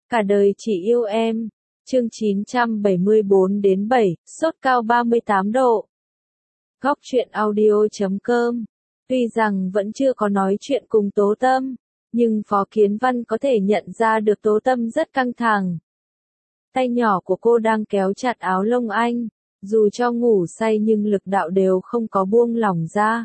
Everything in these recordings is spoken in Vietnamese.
Cả đời chỉ yêu em. Chương 974-7, sốt cao 38 độ. Góc truyện audio.com. Tuy rằng vẫn chưa có nói chuyện cùng Tố Tâm, nhưng Phó Kiến Văn có thể nhận ra được Tố Tâm rất căng thẳng. Tay nhỏ của cô đang kéo chặt áo lông anh, dù cho ngủ say nhưng lực đạo đều không có buông lỏng ra.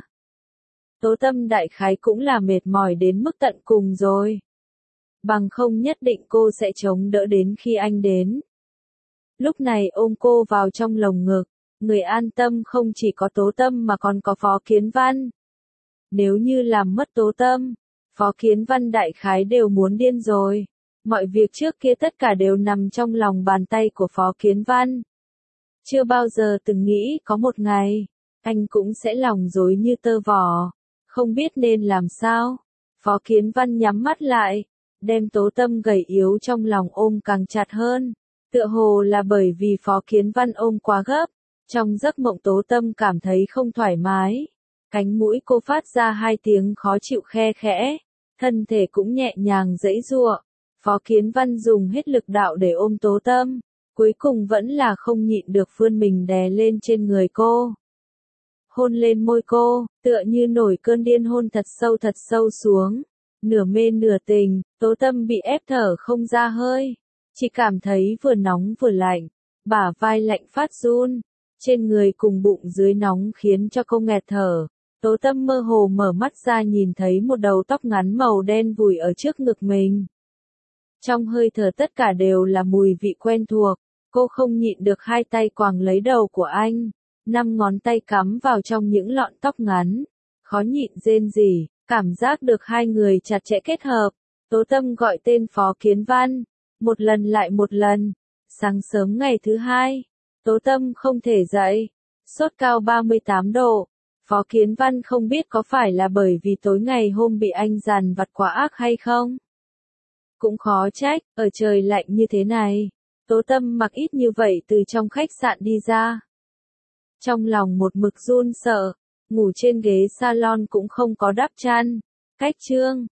Tố Tâm đại khái cũng là mệt mỏi đến mức tận cùng rồi. Bằng không nhất định cô sẽ chống đỡ đến khi anh đến. Lúc này ôm cô vào trong lồng ngực, người an tâm không chỉ có Tố Tâm mà còn có Phó Kiến Văn. Nếu như làm mất Tố Tâm, Phó Kiến Văn đại khái đều muốn điên rồi. Mọi việc trước kia tất cả đều nằm trong lòng bàn tay của Phó Kiến Văn. Chưa bao giờ từng nghĩ có một ngày, anh cũng sẽ lòng rối như tơ vò, không biết nên làm sao. Phó Kiến Văn nhắm mắt lại, đem Tố Tâm gầy yếu trong lòng ôm càng chặt hơn. Tựa hồ là bởi vì Phó Kiến Văn ôm quá gấp, trong giấc mộng Tố Tâm cảm thấy không thoải mái. Cánh mũi cô phát ra hai tiếng khó chịu khe khẽ, thân thể cũng nhẹ nhàng giãy giụa. Phó Kiến Văn dùng hết lực đạo để ôm Tố Tâm, cuối cùng vẫn là không nhịn được vươn mình đè lên trên người cô. Hôn lên môi cô, tựa như nổi cơn điên hôn thật sâu xuống. Nửa mê nửa tình, Tố Tâm bị ép thở không ra hơi. Chỉ cảm thấy vừa nóng vừa lạnh, bả vai lạnh phát run. Trên người cùng bụng dưới nóng khiến cho cô nghẹt thở. Tố Tâm mơ hồ mở mắt ra nhìn thấy một đầu tóc ngắn màu đen vùi ở trước ngực mình. Trong hơi thở tất cả đều là mùi vị quen thuộc, cô không nhịn được hai tay quàng lấy đầu của anh, 5 ngón tay cắm vào trong những lọn tóc ngắn, khó nhịn rên rỉ, cảm giác được hai người chặt chẽ kết hợp. Tố Tâm gọi tên Phó Kiến Văn, một lần lại một lần. Sáng sớm ngày thứ hai, Tố Tâm không thể dậy, sốt cao 38 độ. Phó Kiến Văn không biết có phải là bởi vì tối ngày hôm bị anh dằn vặt quá ác hay không. Cũng khó trách, ở trời lạnh như thế này, Tố Tâm mặc ít như vậy từ trong khách sạn đi ra. Trong lòng một mực run sợ, ngủ trên ghế salon cũng không có đắp chăn. Cách chương